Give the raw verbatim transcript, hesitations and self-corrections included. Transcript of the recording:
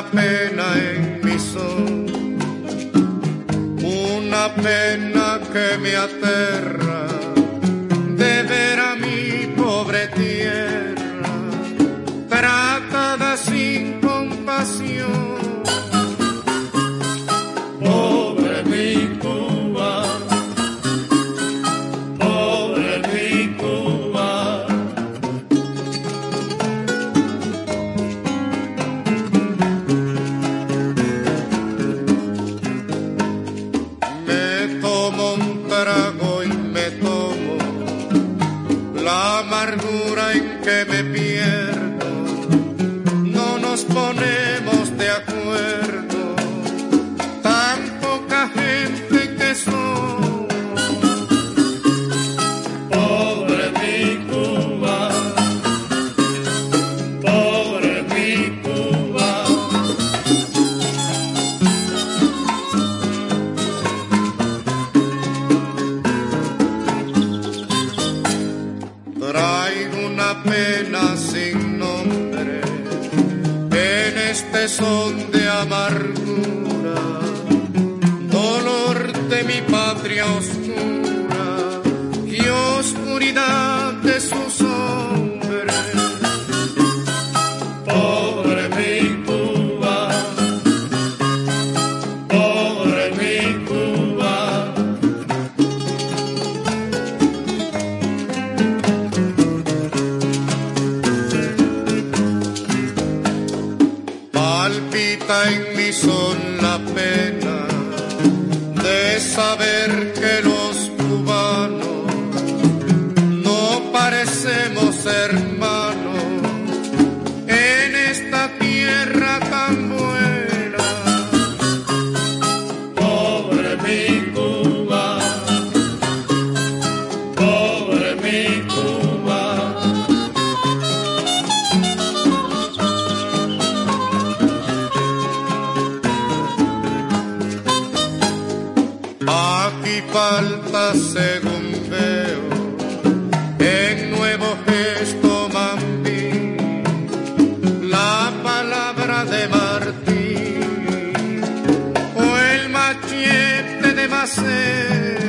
pena en mi son, una pena que me aterra de ver a mi pobre tierra tratada sin compasión. Pobre mi Cuba, pobre mi Cuba. Me tomo un trago y me tomo la amargura en que me pierdo. No nos ponemos de acuerdo, tan poca gente que somos. Pobre mi Cuba, pobre mi Cuba. Traigo una pena sin nombre en este son de amargura, dolor de mi patria oscura y oscuridad de sus hombres. Pobre mi Cuba, pobre mi Cuba. Palpita en mi son la pena de saber que los cubanos no parecemos hermanos en esta tierra tan buena. Pobre mi Cuba, pobre mi Cuba. Aquí falta, según veo, en nuevo gesto mambí, la palabra de Martín o el machete de Maceo.